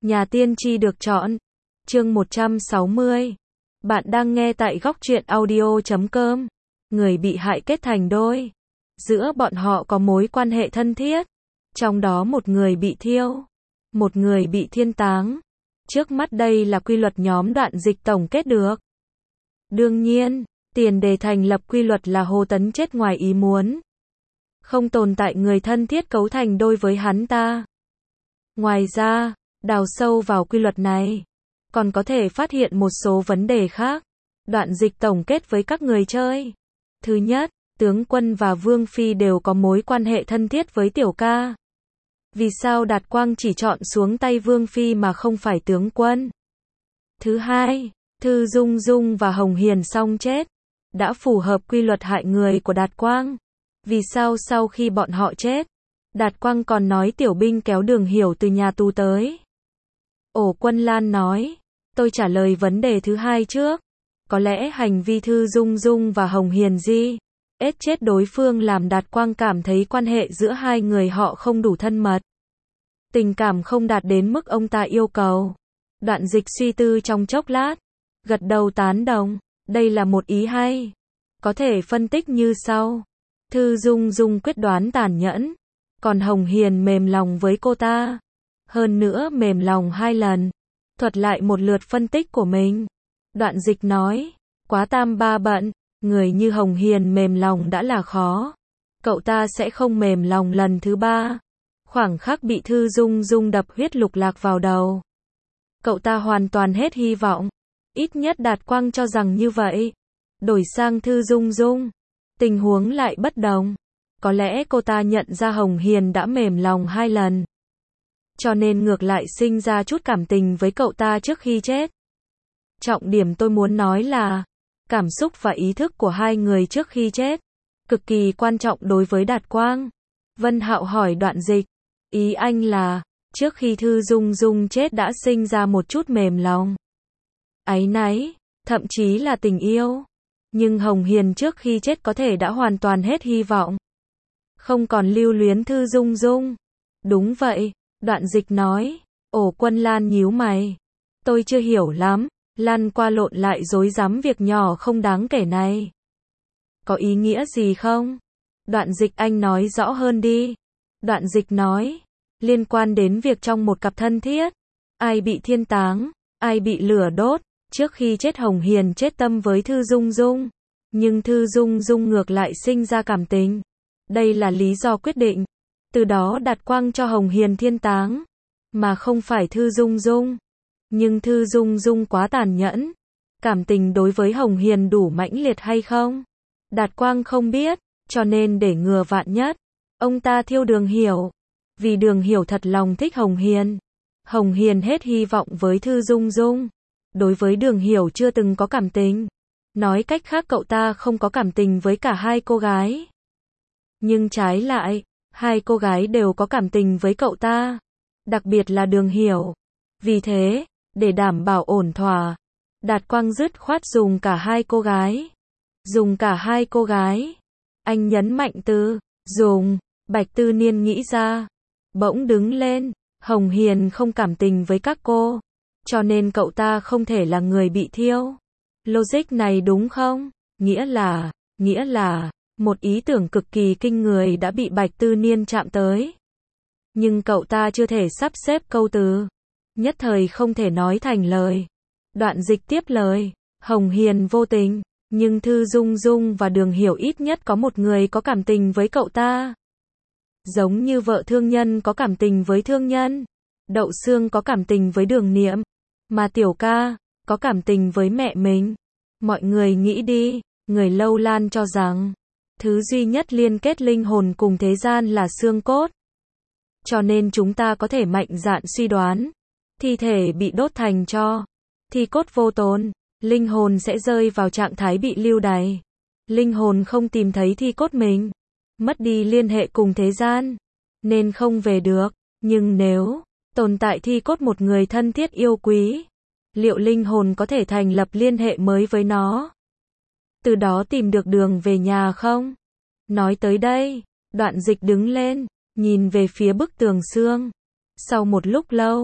Nhà tiên tri được chọn. Chương 160. Bạn đang nghe tại góc truyện audio.com. Người bị hại kết thành đôi. Giữa bọn họ có mối quan hệ thân thiết. Trong đó một người bị thiêu, một người bị thiên táng. Trước mắt đây là quy luật nhóm Đoạn Dịch tổng kết được. Đương nhiên, tiền đề thành lập quy luật là Hồ Tấn chết ngoài ý muốn. Không tồn tại người thân thiết cấu thành đôi với hắn ta. Ngoài ra, đào sâu vào quy luật này, còn có thể phát hiện một số vấn đề khác. Đoạn Dịch tổng kết với các người chơi. Thứ nhất, tướng quân và Vương Phi đều có mối quan hệ thân thiết với Tiểu Ca. Vì sao Đạt Quang chỉ chọn xuống tay Vương Phi mà không phải tướng quân? Thứ hai, Thư Dung Dung và Hồng Hiền song chết. Đã phù hợp quy luật hại người của Đạt Quang. Vì sao sau khi bọn họ chết, Đạt Quang còn nói tiểu binh kéo Đường Hiểu từ nhà tù tới? Ổ Quân Lan nói, tôi trả lời vấn đề thứ hai trước. Có lẽ hành vi Thư Dung Dung và Hồng Hiền ết chết đối phương làm Đạt Quang cảm thấy quan hệ giữa hai người họ không đủ thân mật. Tình cảm không đạt đến mức ông ta yêu cầu. Đoạn Dịch suy tư trong chốc lát, gật đầu tán đồng. Đây là một ý hay. Có thể phân tích như sau. Thư Dung Dung quyết đoán tàn nhẫn, còn Hồng Hiền mềm lòng với cô ta. Hơn nữa mềm lòng 2 lần. Thuật lại một lượt phân tích của mình. Đoạn Dịch nói, quá tam ba bận, người như Hồng Hiền mềm lòng đã là khó. Cậu ta sẽ không mềm lòng lần thứ 3. Khoảng khắc bị Thư Dung Dung đập huyết lục lạc vào đầu. Cậu ta hoàn toàn hết hy vọng. Ít nhất Đạt Quang cho rằng như vậy. Đổi sang Thư Dung Dung, tình huống lại bất đồng. Có lẽ cô ta nhận ra Hồng Hiền đã mềm lòng 2 lần. Cho nên ngược lại sinh ra chút cảm tình với cậu ta trước khi chết. Trọng điểm tôi muốn nói là, cảm xúc và ý thức của hai người trước khi chết, cực kỳ quan trọng đối với Đạt Quang. Vân Hạo hỏi Đoạn Dịch, ý anh là, trước khi Thư Dung Dung chết đã sinh ra một chút mềm lòng, áy náy, thậm chí là tình yêu. Nhưng Hồng Hiền trước khi chết có thể đã hoàn toàn hết hy vọng, không còn lưu luyến Thư Dung Dung. Đúng vậy, Đoạn Dịch nói. Ổ Quân Lan nhíu mày. Tôi chưa hiểu lắm, lăn qua lộn lại rối rắm việc nhỏ không đáng kể này. Có ý nghĩa gì không? Đoạn Dịch anh nói rõ hơn đi. Đoạn Dịch nói, liên quan đến việc trong một cặp thân thiết, ai bị thiên táng, ai bị lửa đốt. Trước khi chết Hồng Hiền chết tâm với Thư Dung Dung, nhưng Thư Dung Dung ngược lại sinh ra cảm tình. Đây là lý do quyết định. Từ đó Đạt Quang cho Hồng Hiền thiên táng, mà không phải Thư Dung Dung. Nhưng Thư Dung Dung quá tàn nhẫn. Cảm tình đối với Hồng Hiền đủ mãnh liệt hay không? Đạt Quang không biết, cho nên để ngừa vạn nhất, ông ta thiêu Đường Hiểu. Vì Đường Hiểu thật lòng thích Hồng Hiền. Hồng Hiền hết hy vọng với Thư Dung Dung. Đối với Đường Hiểu chưa từng có cảm tình. Nói cách khác cậu ta không có cảm tình với cả hai cô gái. Nhưng trái lại, hai cô gái đều có cảm tình với cậu ta. Đặc biệt là Đường Hiểu. Vì thế, để đảm bảo ổn thỏa, Đạt Quang dứt khoát dùng cả hai cô gái. Dùng cả hai cô gái. Anh nhấn mạnh từ dùng. Bạch Tư Niên nghĩ ra. Bỗng đứng lên. Hồng Hiền không cảm tình với các cô. Cho nên cậu ta không thể là người bị thiêu. Logic này đúng không? Nghĩa là, một ý tưởng cực kỳ kinh người đã bị Bạch Tư Niên chạm tới. Nhưng cậu ta chưa thể sắp xếp câu từ. Nhất thời không thể nói thành lời. Đoạn Dịch tiếp lời. Hồng Hiền vô tình, nhưng Thư Dung Dung và Đường Hiểu ít nhất có một người có cảm tình với cậu ta. Giống như vợ thương nhân có cảm tình với thương nhân. Đậu Xương có cảm tình với Đường Niệm. Mà Tiểu Ca có cảm tình với mẹ mình. Mọi người nghĩ đi, người Lâu Lan cho rằng thứ duy nhất liên kết linh hồn cùng thế gian là xương cốt. Cho nên chúng ta có thể mạnh dạn suy đoán, thi thể bị đốt thành tro, thi cốt vô tồn, linh hồn sẽ rơi vào trạng thái bị lưu đày. Linh hồn không tìm thấy thi cốt mình, mất đi liên hệ cùng thế gian, nên không về được. Nhưng nếu tồn tại thi cốt một người thân thiết yêu quý, liệu linh hồn có thể thành lập liên hệ mới với nó? Từ đó tìm được đường về nhà không? Nói tới đây, Đoạn Dịch đứng lên, nhìn về phía bức tường xương. Sau một lúc lâu,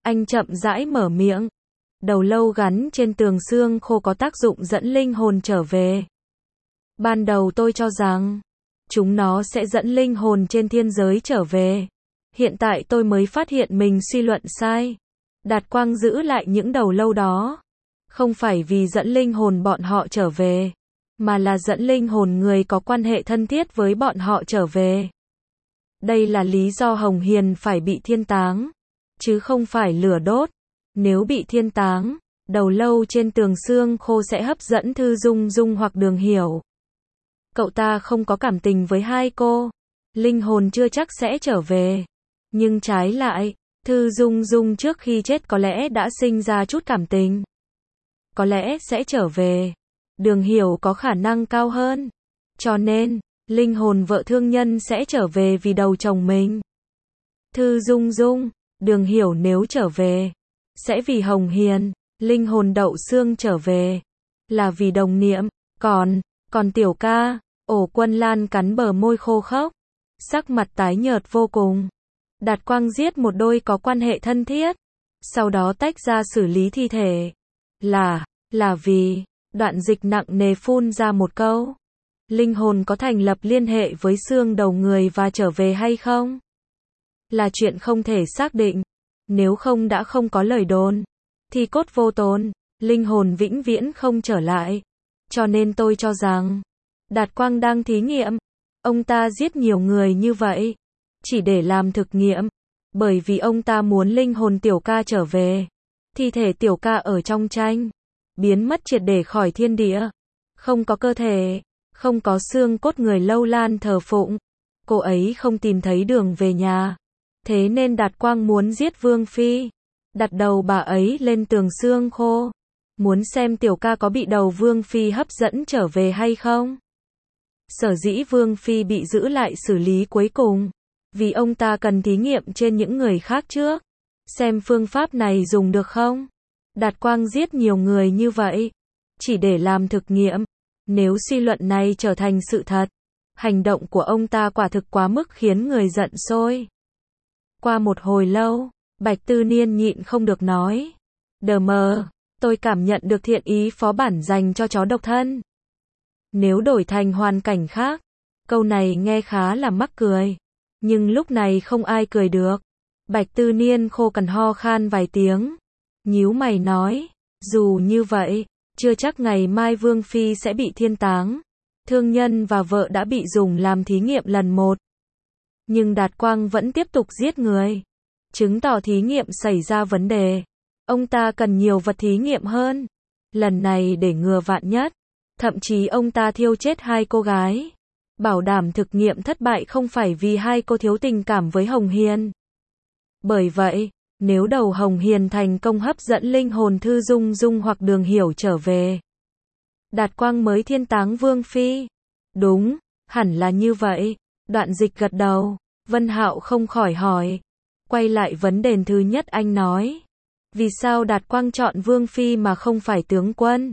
Anh chậm rãi mở miệng. Đầu lâu gắn trên tường xương khô có tác dụng dẫn linh hồn trở về. Ban đầu tôi cho rằng chúng nó sẽ dẫn linh hồn trên thiên giới trở về. Hiện tại tôi mới phát hiện mình suy luận sai. Đạt Quang giữ lại những đầu lâu đó. Không phải vì dẫn linh hồn bọn họ trở về, mà là dẫn linh hồn người có quan hệ thân thiết với bọn họ trở về. Đây là lý do Hồng Hiền phải bị thiên táng, chứ không phải lửa đốt. Nếu bị thiên táng, đầu lâu trên tường xương khô sẽ hấp dẫn Thư Dung Dung hoặc Đường Hiểu. Cậu ta không có cảm tình với hai cô. Linh hồn chưa chắc sẽ trở về. Nhưng trái lại, Thư Dung Dung trước khi chết có lẽ đã sinh ra chút cảm tình. Có lẽ sẽ trở về. Đường Hiểu có khả năng cao hơn. Cho nên, linh hồn vợ thương nhân sẽ trở về vì đầu chồng mình. Thư Dung Dung, Đường Hiểu nếu trở về, sẽ vì Hồng Hiền. Linh hồn Đậu Xương trở về, là vì đồng niệm. Còn Tiểu Ca, Ổ Quân Lan cắn bờ môi khô khốc, sắc mặt tái nhợt vô cùng. Đạt Quang giết một đôi có quan hệ thân thiết, sau đó tách ra xử lý thi thể. Là vì, Đoạn Dịch nặng nề phun ra một câu. Linh hồn có thành lập liên hệ với xương đầu người và trở về hay không? Là chuyện không thể xác định. Nếu không đã không có lời đồn. Thì cốt vô tồn, linh hồn vĩnh viễn không trở lại. Cho nên tôi cho rằng, Đạt Quang đang thí nghiệm. Ông ta giết nhiều người như vậy, chỉ để làm thực nghiệm. Bởi vì ông ta muốn linh hồn Tiểu Ca trở về. Thi thể Tiểu Ca ở trong tranh biến mất triệt để khỏi thiên địa. Không có cơ thể, không có xương cốt người Lâu Lan thờ phụng. Cô ấy không tìm thấy đường về nhà. Thế nên Đạt Quang muốn giết Vương Phi. Đặt đầu bà ấy lên tường xương khô. Muốn xem Tiểu Ca có bị đầu Vương Phi hấp dẫn trở về hay không. Sở dĩ Vương Phi bị giữ lại xử lý cuối cùng. Vì ông ta cần thí nghiệm trên những người khác trước. Xem phương pháp này dùng được không. Đạt Quang giết nhiều người như vậy, chỉ để làm thực nghiệm. Nếu suy luận này trở thành sự thật, hành động của ông ta quả thực quá mức khiến người giận sôi. Qua một hồi lâu, Bạch Tư Niên nhịn không được nói. Đờ mờ, tôi cảm nhận được thiện ý phó bản dành cho chó độc thân. Nếu đổi thành hoàn cảnh khác, câu này nghe khá là mắc cười. Nhưng lúc này không ai cười được. Bạch Tư Niên khô cằn ho khan vài tiếng. Nhíu mày nói, dù như vậy, chưa chắc ngày mai Vương Phi sẽ bị thiên táng. Thương nhân và vợ đã bị dùng làm thí nghiệm lần một. Nhưng Đạt Quang vẫn tiếp tục giết người. Chứng tỏ thí nghiệm xảy ra vấn đề. Ông ta cần nhiều vật thí nghiệm hơn. Lần này để ngừa vạn nhất. Thậm chí ông ta thiêu chết hai cô gái. Bảo đảm thực nghiệm thất bại không phải vì hai cô thiếu tình cảm với Hồng Hiền. Bởi vậy, nếu đầu Hồng Hiền thành công hấp dẫn linh hồn Thư Dung Dung hoặc Đường Hiểu trở về, Đạt Quang mới thiên táng Vương Phi. Đúng, hẳn là như vậy. Đoạn Dịch gật đầu. Vân Hạo không khỏi hỏi. Quay lại vấn đề thứ nhất anh nói. Vì sao Đạt Quang chọn Vương Phi mà không phải tướng quân?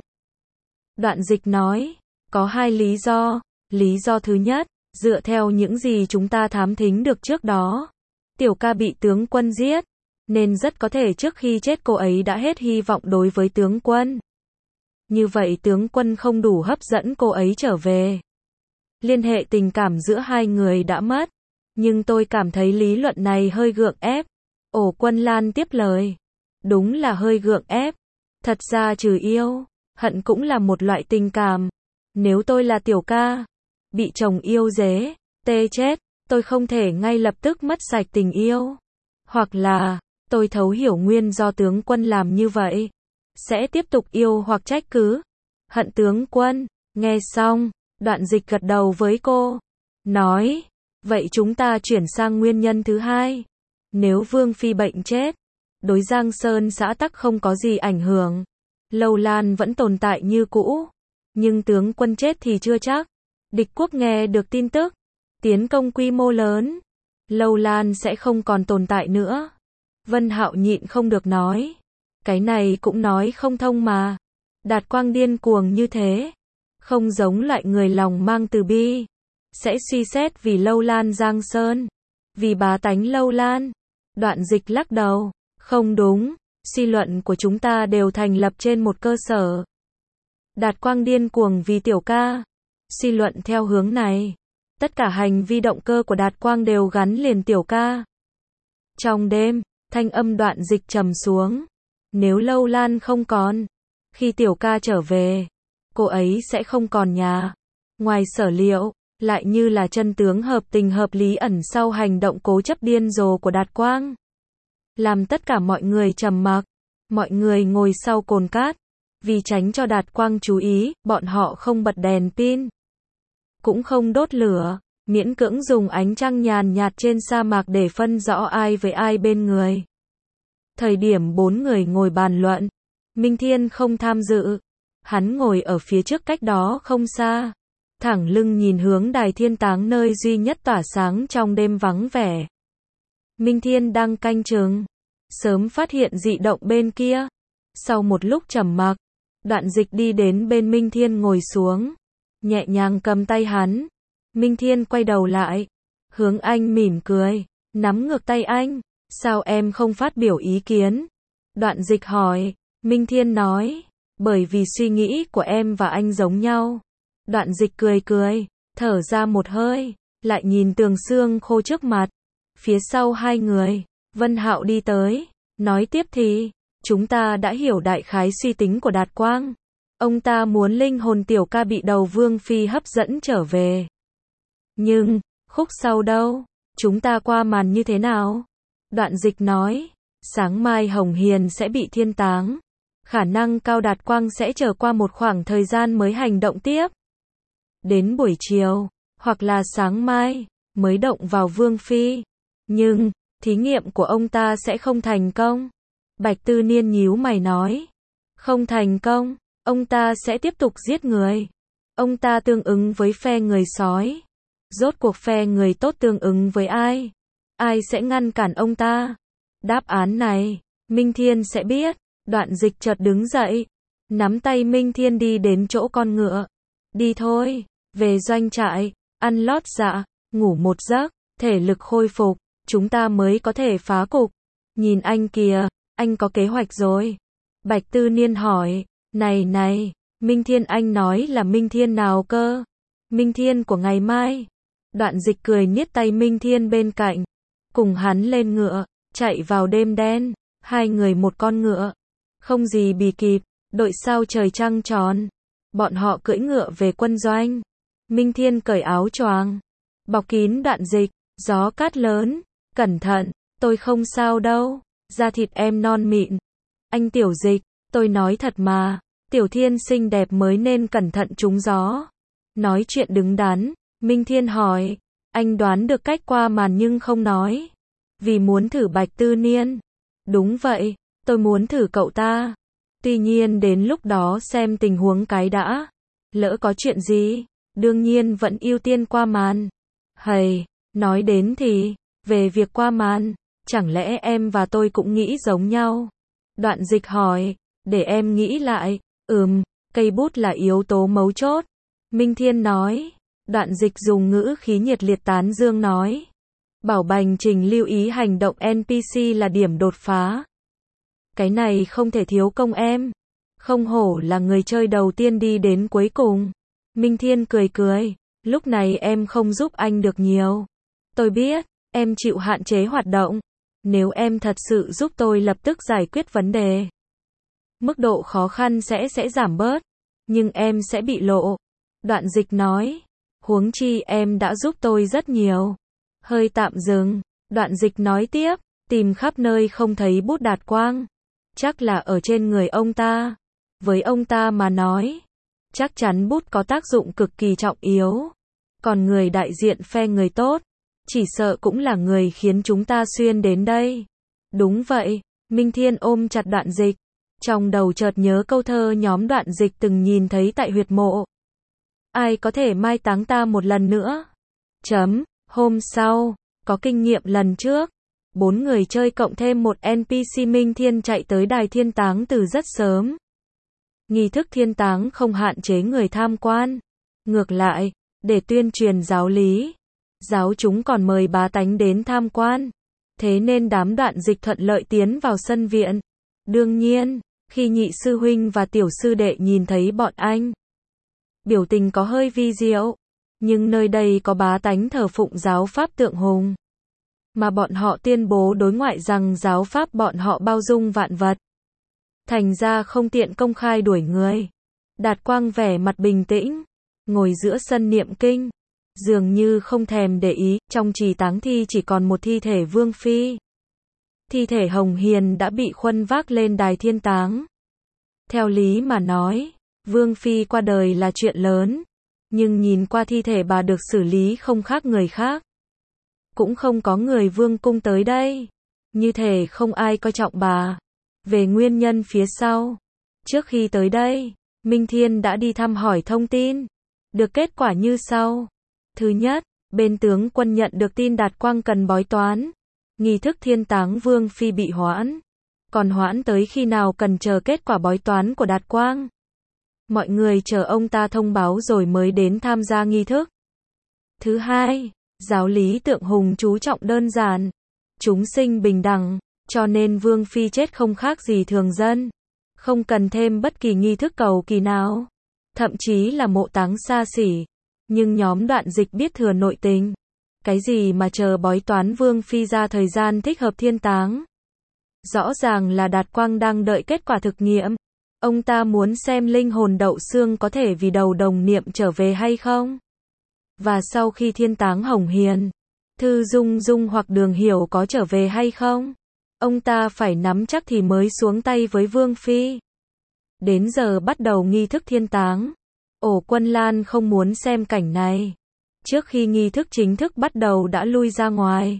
Đoạn Dịch nói. Có hai lý do. Lý do thứ nhất, dựa theo những gì chúng ta thám thính được trước đó. Tiểu Ca bị tướng quân giết. Nên rất có thể trước khi chết cô ấy đã hết hy vọng đối với tướng quân. Như vậy tướng quân không đủ hấp dẫn cô ấy trở về. Liên hệ tình cảm giữa hai người đã mất. Nhưng tôi cảm thấy lý luận này hơi gượng ép. Ổ Quân Lan tiếp lời. Đúng là hơi gượng ép. Thật ra trừ yêu, hận cũng là một loại tình cảm. Nếu tôi là Tiểu Ca, bị chồng yêu dế, tê chết, tôi không thể ngay lập tức mất sạch tình yêu. Hoặc là, tôi thấu hiểu nguyên do tướng quân làm như vậy. Sẽ tiếp tục yêu hoặc trách cứ. Hận tướng quân. Nghe xong, Đoạn Dịch gật đầu với cô. Nói, vậy chúng ta chuyển sang nguyên nhân thứ hai. Nếu Vương Phi bệnh chết, đối Giang Sơn xã tắc không có gì ảnh hưởng. Lâu Lan vẫn tồn tại như cũ. Nhưng tướng quân chết thì chưa chắc. Địch quốc nghe được tin tức tiến công quy mô lớn, Lâu Lan sẽ không còn tồn tại nữa. Vân Hạo nhịn không được nói. Cái này cũng nói không thông mà. Đạt Quang điên cuồng như thế. Không giống loại người lòng mang từ bi. Sẽ suy xét vì Lâu Lan Giang Sơn. Vì bá tánh Lâu Lan. Đoạn Dịch lắc đầu. Không đúng, suy luận của chúng ta đều thành lập trên một cơ sở. Đạt Quang điên cuồng vì Tiểu ca. Suy luận theo hướng này, tất cả hành vi động cơ của Đạt Quang đều gắn liền Tiểu ca. Trong đêm, thanh âm Đoạn Dịch trầm xuống. Nếu Lâu Lan không còn, khi Tiểu ca trở về, cô ấy sẽ không còn nhà. Ngoài sở liệu, lại như là chân tướng hợp tình hợp lý ẩn sau hành động cố chấp điên rồ của Đạt Quang. Làm tất cả mọi người trầm mặc, mọi người ngồi sau cồn cát. Vì tránh cho Đạt Quang chú ý, bọn họ không bật đèn pin, cũng không đốt lửa, miễn cưỡng dùng ánh trăng nhàn nhạt trên sa mạc để phân rõ ai với ai bên người. Thời điểm 4 người ngồi bàn luận, Minh Thiên không tham dự. Hắn ngồi ở phía trước cách đó không xa, thẳng lưng nhìn hướng đài thiên táng nơi duy nhất tỏa sáng trong đêm vắng vẻ. Minh Thiên đang canh chừng, sớm phát hiện dị động bên kia. Sau một lúc trầm mặc, Đoạn Dịch đi đến bên Minh Thiên ngồi xuống, nhẹ nhàng cầm tay hắn. Minh Thiên quay đầu lại, hướng anh mỉm cười, nắm ngược tay anh. Sao em không phát biểu ý kiến? Đoạn Dịch hỏi. Minh Thiên nói, bởi vì suy nghĩ của em và anh giống nhau. Đoạn Dịch cười cười, thở ra một hơi, lại nhìn tường xương khô trước mặt. Phía sau hai người, Vân Hạo đi tới, nói tiếp thì, chúng ta đã hiểu đại khái suy tính của Đạt Quang. Ông ta muốn linh hồn Tiểu ca bị đầu Vương Phi hấp dẫn trở về. Nhưng, khúc sau đâu? Chúng ta qua màn như thế nào? Đoạn Dịch nói, sáng mai Hồng Hiền sẽ bị thiên táng. Khả năng cao Đạt Quang sẽ chờ qua một khoảng thời gian mới hành động tiếp. Đến buổi chiều, hoặc là sáng mai, mới động vào Vương Phi. Nhưng, thí nghiệm của ông ta sẽ không thành công. Bạch Tư Niên nhíu mày nói. Không thành công, ông ta sẽ tiếp tục giết người. Ông ta tương ứng với phe người sói. Rốt cuộc phe người tốt tương ứng với ai? Ai sẽ ngăn cản ông ta? Đáp án này, Minh Thiên sẽ biết. Đoạn Dịch chợt đứng dậy, nắm tay Minh Thiên đi đến chỗ con ngựa. Đi thôi, về doanh trại, ăn lót dạ, ngủ một giấc, thể lực khôi phục, chúng ta mới có thể phá cục. Nhìn anh kìa, anh có kế hoạch rồi. Bạch Tư Niên hỏi, này, Minh Thiên anh nói là Minh Thiên nào cơ? Minh Thiên của ngày mai. Đoạn Dịch cười niết tay Minh Thiên bên cạnh, cùng hắn lên ngựa, chạy vào đêm đen, hai người một con ngựa. Không gì bì kịp, đội sao trời trăng tròn. Bọn họ cưỡi ngựa về quân doanh. Minh Thiên cởi áo choàng, bọc kín Đoạn Dịch, gió cát lớn, cẩn thận, tôi không sao đâu, da thịt em non mịn. Anh Tiểu Dịch, tôi nói thật mà, Tiểu Thiên xinh đẹp mới nên cẩn thận trúng gió. Nói chuyện đứng đắn, Minh Thiên hỏi, anh đoán được cách qua màn nhưng không nói. Vì muốn thử Bạch Tư Niên. Đúng vậy. Tôi muốn thử cậu ta. Tuy nhiên đến lúc đó xem tình huống cái đã. Lỡ có chuyện gì, đương nhiên vẫn ưu tiên qua màn. Hầy, nói đến thì, về việc qua màn, chẳng lẽ em và tôi cũng nghĩ giống nhau? Đoạn Dịch hỏi, để em nghĩ lại. Cây bút là yếu tố mấu chốt. Minh Thiên nói. Đoạn Dịch dùng ngữ khí nhiệt liệt tán dương nói. Bảo Bành Trình lưu ý hành động NPC là điểm đột phá. Cái này không thể thiếu công em. Không hổ là người chơi đầu tiên đi đến cuối cùng. Minh Thiên cười cười. Lúc này em không giúp anh được nhiều. Tôi biết, em chịu hạn chế hoạt động. Nếu em thật sự giúp tôi lập tức giải quyết vấn đề, mức độ khó khăn sẽ giảm bớt. Nhưng em sẽ bị lộ. Đoạn Dịch nói. Huống chi em đã giúp tôi rất nhiều. Hơi tạm dừng. Đoạn Dịch nói tiếp. Tìm khắp nơi không thấy bút Đạt Quang. Chắc là ở trên người ông ta. Với ông ta mà nói, chắc chắn bút có tác dụng cực kỳ trọng yếu. Còn người đại diện phe người tốt, chỉ sợ cũng là người khiến chúng ta xuyên đến đây. Đúng vậy, Minh Thiên ôm chặt Đoạn Dịch. Trong đầu chợt nhớ câu thơ nhóm Đoạn Dịch từng nhìn thấy tại huyệt mộ. Ai có thể mai táng ta một lần nữa? Hôm sau, có kinh nghiệm lần trước. 4 người chơi cộng thêm một NPC Minh Thiên chạy tới đài thiên táng từ rất sớm. Nghi thức thiên táng không hạn chế người tham quan. Ngược lại, để tuyên truyền giáo lý, giáo chúng còn mời bá tánh đến tham quan. Thế nên đám Đoạn Dịch thuận lợi tiến vào sân viện. Đương nhiên, khi nhị sư huynh và tiểu sư đệ nhìn thấy bọn anh, biểu tình có hơi vi diệu, nhưng nơi đây có bá tánh thờ phụng giáo pháp Tượng Hùng, mà bọn họ tuyên bố đối ngoại rằng giáo pháp bọn họ bao dung vạn vật. Thành ra không tiện công khai đuổi người. Đạt Quang vẻ mặt bình tĩnh, ngồi giữa sân niệm kinh, dường như không thèm để ý, trong trì táng thi chỉ còn một thi thể Vương Phi. Thi thể Hồng Hiền đã bị khuân vác lên đài thiên táng. Theo lý mà nói, Vương Phi qua đời là chuyện lớn, nhưng nhìn qua thi thể bà được xử lý không khác người khác. Cũng không có người Vương cung tới đây, như thể không ai coi trọng bà. Về nguyên nhân phía sau, trước khi tới đây, Minh Thiên đã đi thăm hỏi thông tin, được kết quả như sau. Thứ nhất, bên tướng quân nhận được tin Đạt Quang cần bói toán, nghi thức thiên táng Vương Phi bị hoãn. Còn hoãn tới khi nào cần chờ kết quả bói toán của Đạt Quang. Mọi người chờ ông ta thông báo rồi mới đến tham gia nghi thức. Thứ hai, giáo lý Tượng Hùng chú trọng đơn giản, chúng sinh bình đẳng, cho nên Vương Phi chết không khác gì thường dân, không cần thêm bất kỳ nghi thức cầu kỳ nào, thậm chí là mộ táng xa xỉ. Nhưng nhóm Đoạn Dịch biết thừa nội tình, cái gì mà chờ bói toán Vương Phi ra thời gian thích hợp thiên táng. Rõ ràng là Đạt Quang đang đợi kết quả thực nghiệm. Ông ta muốn xem linh hồn Đậu Xương có thể vì đầu đồng niệm trở về hay không. Và sau khi thiên táng Hồng Hiền, Thư Dung Dung hoặc Đường Hiểu có trở về hay không. Ông ta phải nắm chắc thì mới xuống tay với Vương Phi. Đến giờ bắt đầu nghi thức thiên táng. Ổ Quân Lan không muốn xem cảnh này. Trước khi nghi thức chính thức bắt đầu đã lui ra ngoài.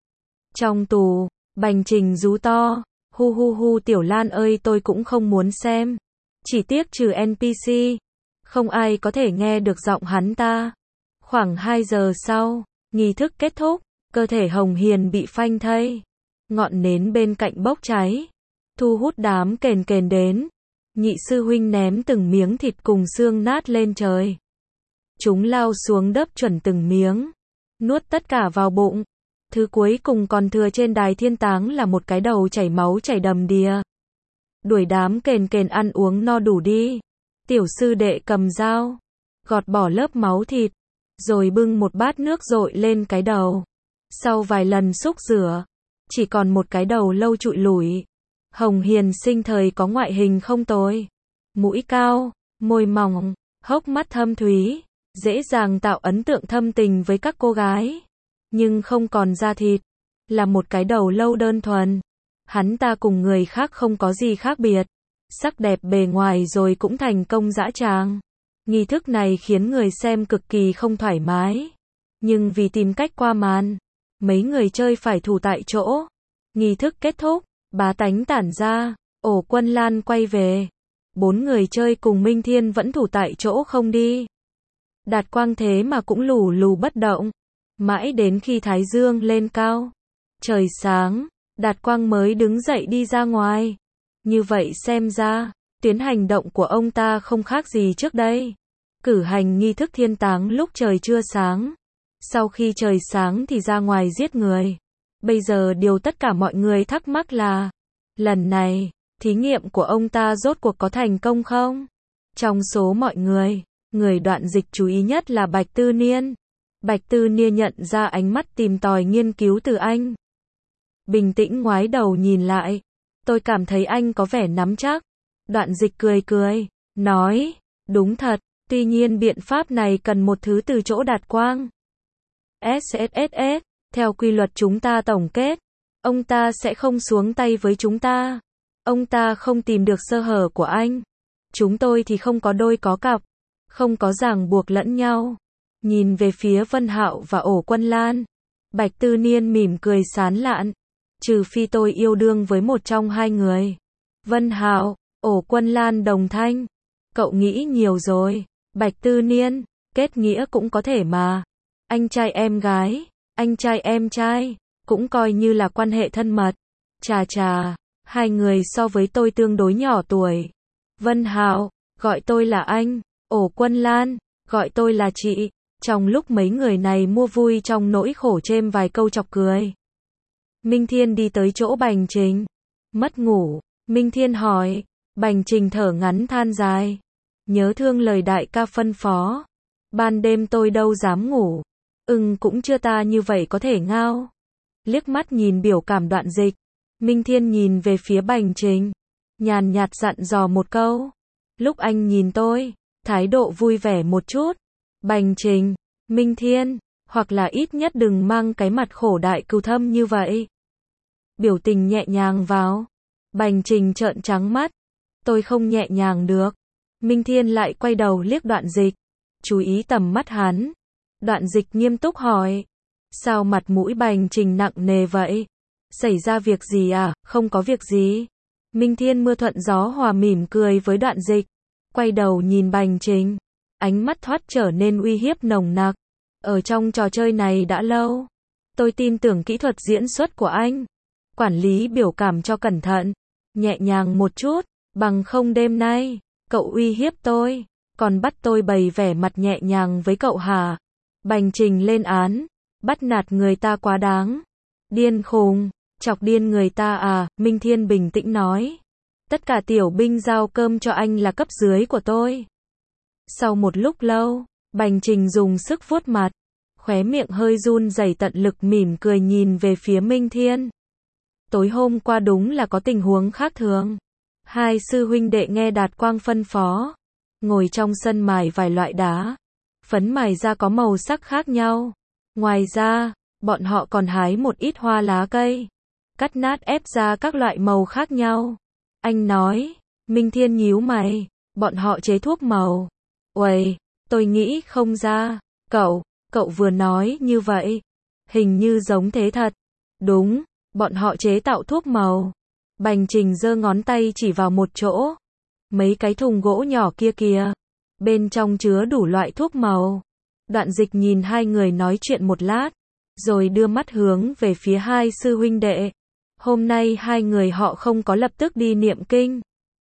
Trong tù, Bành Trình rú to, hu hu hu Tiểu Lan ơi tôi cũng không muốn xem. Chỉ tiếc trừ NPC, không ai có thể nghe được giọng hắn ta. Khoảng 2 giờ sau, nghi thức kết thúc, cơ thể Hồng Hiền bị phanh thây. Ngọn nến bên cạnh bốc cháy, thu hút đám kền kền đến. Nhị sư huynh ném từng miếng thịt cùng xương nát lên trời. Chúng lao xuống đớp chuẩn từng miếng, nuốt tất cả vào bụng. Thứ cuối cùng còn thừa trên đài thiên táng là một cái đầu chảy máu chảy đầm đìa. Đuổi đám kền kền ăn uống no đủ đi. Tiểu sư đệ cầm dao, gọt bỏ lớp máu thịt, rồi bưng một bát nước dội lên cái đầu. Sau vài lần xúc rửa, chỉ còn một cái đầu lâu trụi lủi. Hồng Hiền sinh thời có ngoại hình không tồi, mũi cao, môi mỏng, hốc mắt thâm thúy, dễ dàng tạo ấn tượng thâm tình với các cô gái. Nhưng không còn da thịt, là một cái đầu lâu đơn thuần. Hắn ta cùng người khác không có gì khác biệt, sắc đẹp bề ngoài rồi cũng thành công dã tràng. Nghi thức này khiến người xem cực kỳ không thoải mái. Nhưng vì tìm cách qua màn, mấy người chơi phải thủ tại chỗ. Nghi thức kết thúc, bá tánh tản ra, Ổ Quân Lan quay về. 4 người chơi cùng Minh Thiên vẫn thủ tại chỗ không đi. Đạt Quang thế mà cũng lù lù bất động. Mãi đến khi Thái Dương lên cao, trời sáng, Đạt Quang mới đứng dậy đi ra ngoài. Như vậy xem ra, tuyến hành động của ông ta không khác gì trước đây. Cử hành nghi thức thiên táng lúc trời chưa sáng. Sau khi trời sáng thì ra ngoài giết người. Bây giờ điều tất cả mọi người thắc mắc là, lần này, thí nghiệm của ông ta rốt cuộc có thành công không? Trong số mọi người, người Đoạn Dịch chú ý nhất là Bạch Tư Niên. Bạch Tư Niên nhận ra ánh mắt tìm tòi nghiên cứu từ anh. Bình tĩnh ngoái đầu nhìn lại. Tôi cảm thấy anh có vẻ nắm chắc. Đoạn Dịch cười cười, nói, đúng thật, tuy nhiên biện pháp này cần một thứ từ chỗ Đạt Quang. SSSS, theo quy luật chúng ta tổng kết, ông ta sẽ không xuống tay với chúng ta. Ông ta không tìm được sơ hở của anh. Chúng tôi thì không có đôi có cặp, không có ràng buộc lẫn nhau. Nhìn về phía Vân Hạo và Ổ Quân Lan, Bạch Tư Niên mỉm cười sán lạn. Trừ phi tôi yêu đương với một trong hai người. Vân Hạo, Ổ Quân Lan đồng thanh. Cậu nghĩ nhiều rồi. Bạch Tư Niên, kết nghĩa cũng có thể mà. Anh trai em gái, anh trai em trai, cũng coi như là quan hệ thân mật. Chà chà, hai người so với tôi tương đối nhỏ tuổi. Vân Hạo, gọi tôi là anh. Ổ Quân Lan, gọi tôi là chị. Trong lúc mấy người này mua vui trong nỗi khổ chêm vài câu chọc cười, Minh Thiên đi tới chỗ Bành Trình. Mất ngủ. Minh Thiên hỏi. Bành Trình thở ngắn than dài. Nhớ thương lời đại ca phân phó. Ban đêm tôi đâu dám ngủ. Cũng chưa ta như vậy có thể ngao. Liếc mắt nhìn biểu cảm Đoạn Dịch. Minh Thiên nhìn về phía Bành Trình. Nhàn nhạt dặn dò một câu. Lúc anh nhìn tôi, thái độ vui vẻ một chút. Bành Trình, Minh Thiên, hoặc là ít nhất đừng mang cái mặt khổ đại cừu thâm như vậy. Biểu tình nhẹ nhàng vào. Bành Trình trợn trắng mắt. Tôi không nhẹ nhàng được. Minh Thiên lại quay đầu liếc Đoạn Dịch. Chú ý tầm mắt hắn. Đoạn Dịch nghiêm túc hỏi. Sao mặt mũi Bành Trình nặng nề vậy? Xảy ra việc gì à? Không có việc gì. Minh Thiên mưa thuận gió hòa mỉm cười với Đoạn Dịch. Quay đầu nhìn Bành Trình. Ánh mắt thoát trở nên uy hiếp nồng nặc. Ở trong trò chơi này đã lâu. Tôi tin tưởng kỹ thuật diễn xuất của anh. Quản lý biểu cảm cho cẩn thận. Nhẹ nhàng một chút. Bằng không đêm nay, cậu uy hiếp tôi. Còn bắt tôi bày vẻ mặt nhẹ nhàng với cậu hả? Bành Trình lên án. Bắt nạt người ta quá đáng. Điên khùng. Chọc điên người ta à? Minh Thiên bình tĩnh nói. Tất cả tiểu binh giao cơm cho anh là cấp dưới của tôi. Sau một lúc lâu, Bành Trình dùng sức vuốt mặt. Khóe miệng hơi run rẩy tận lực mỉm cười nhìn về phía Minh Thiên. Tối hôm qua đúng là có tình huống khác thường. Hai sư huynh đệ nghe Đạt Quang phân phó. Ngồi trong sân mài vài loại đá. Phấn mài ra có màu sắc khác nhau. Ngoài ra, bọn họ còn hái một ít hoa lá cây. Cắt nát ép ra các loại màu khác nhau. Anh nói. Minh Thiên nhíu mày. Bọn họ chế thuốc màu. Uầy, tôi nghĩ không ra. Cậu vừa nói như vậy. Hình như giống thế thật. Đúng, bọn họ chế tạo thuốc màu. Bành Trình giơ ngón tay chỉ vào một chỗ. Mấy cái thùng gỗ nhỏ kia kìa. Bên trong chứa đủ loại thuốc màu. Đoạn Dịch nhìn hai người nói chuyện một lát. Rồi đưa mắt hướng về phía hai sư huynh đệ. Hôm nay hai người họ không có lập tức đi niệm kinh.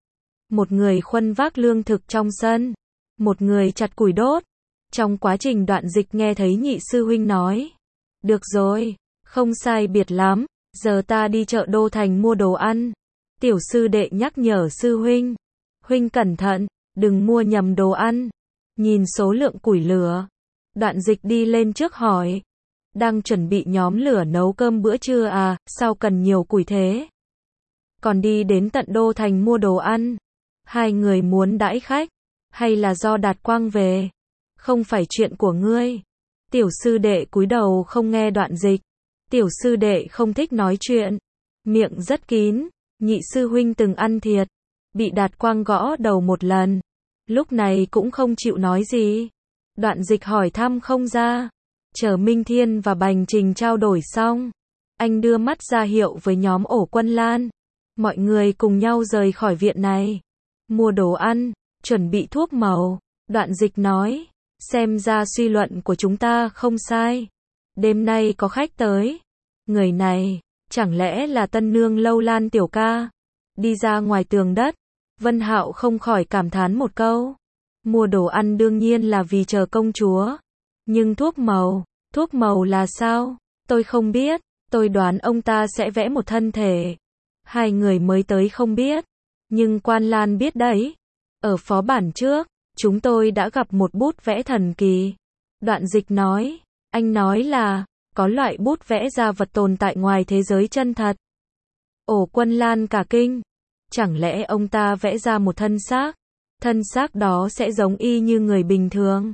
Một người khuân vác lương thực trong sân. Một người chặt củi đốt. Trong quá trình Đoạn Dịch nghe thấy nhị sư huynh nói. Được rồi, không sai biệt lắm. Giờ ta đi chợ Đô Thành mua đồ ăn. Tiểu sư đệ nhắc nhở sư huynh. Huynh cẩn thận, đừng mua nhầm đồ ăn. Nhìn số lượng củi lửa. Đoạn Dịch đi lên trước hỏi. Đang chuẩn bị nhóm lửa nấu cơm bữa trưa à, sao cần nhiều củi thế? Còn đi đến tận Đô Thành mua đồ ăn. Hai người muốn đãi khách. Hay là do Đạt Quang về? Không phải chuyện của ngươi. Tiểu sư đệ cúi đầu không nghe Đoạn Dịch. Tiểu sư đệ không thích nói chuyện. Miệng rất kín. Nhị sư huynh từng ăn thiệt. Bị Đạt Quang gõ đầu một lần. Lúc này cũng không chịu nói gì. Đoạn Dịch hỏi thăm không ra. Chờ Minh Thiên và Bành Trình trao đổi xong. Anh đưa mắt ra hiệu với nhóm Ổ Quân Lan. Mọi người cùng nhau rời khỏi viện này. Mua đồ ăn, chuẩn bị thuốc màu. Đoạn Dịch nói. Xem ra suy luận của chúng ta không sai. Đêm nay có khách tới. Người này, chẳng lẽ là tân nương Lâu Lan tiểu ca? Đi ra ngoài tường đất. Vân Hạo không khỏi cảm thán một câu. Mua đồ ăn đương nhiên là vì chờ công chúa. Nhưng thuốc màu là sao? Tôi không biết, tôi đoán ông ta sẽ vẽ một thân thể. Hai người mới tới không biết. Nhưng Quan Lan biết đấy. Ở phó bản trước, chúng tôi đã gặp một bút vẽ thần kỳ. Đoạn Dịch nói. Anh nói là, có loại bút vẽ ra vật tồn tại ngoài thế giới chân thật. Ổ Quân Lan cả kinh. Chẳng lẽ ông ta vẽ ra một thân xác? Thân xác đó sẽ giống y như người bình thường.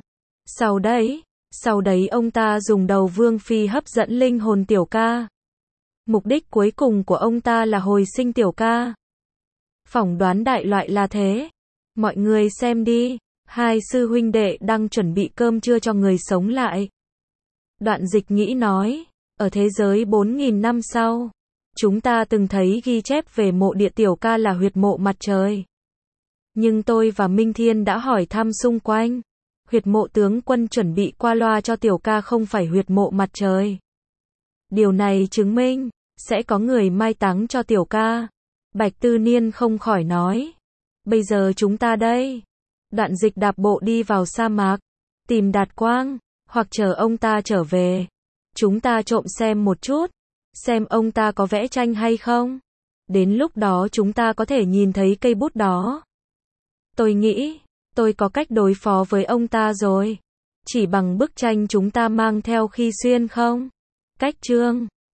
Sau đấy ông ta dùng đầu Vương Phi hấp dẫn linh hồn tiểu ca. Mục đích cuối cùng của ông ta là hồi sinh tiểu ca. Phỏng đoán đại loại là thế. Mọi người xem đi. Hai sư huynh đệ đang chuẩn bị cơm trưa cho người sống lại. Đoạn Dịch nghĩ nói. Ở thế giới 4.000 năm sau. Chúng ta từng thấy ghi chép về mộ địa tiểu ca là huyệt mộ mặt trời. Nhưng tôi và Minh Thiên đã hỏi thăm xung quanh. Huyệt mộ tướng quân chuẩn bị qua loa cho tiểu ca không phải huyệt mộ mặt trời. Điều này chứng minh, sẽ có người mai táng cho tiểu ca. Bạch Tư Niên không khỏi nói. Bây giờ chúng ta đây. Đoạn Dịch đạp bộ đi vào sa mạc. Tìm Đạt Quang, hoặc chờ ông ta trở về. Chúng ta trộm xem một chút. xem ông ta có vẽ tranh hay không. Đến lúc đó chúng ta có thể nhìn thấy cây bút đó. Tôi nghĩ, tôi có cách đối phó với ông ta rồi. Chỉ bằng bức tranh chúng ta mang theo khi xuyên không? Cách chương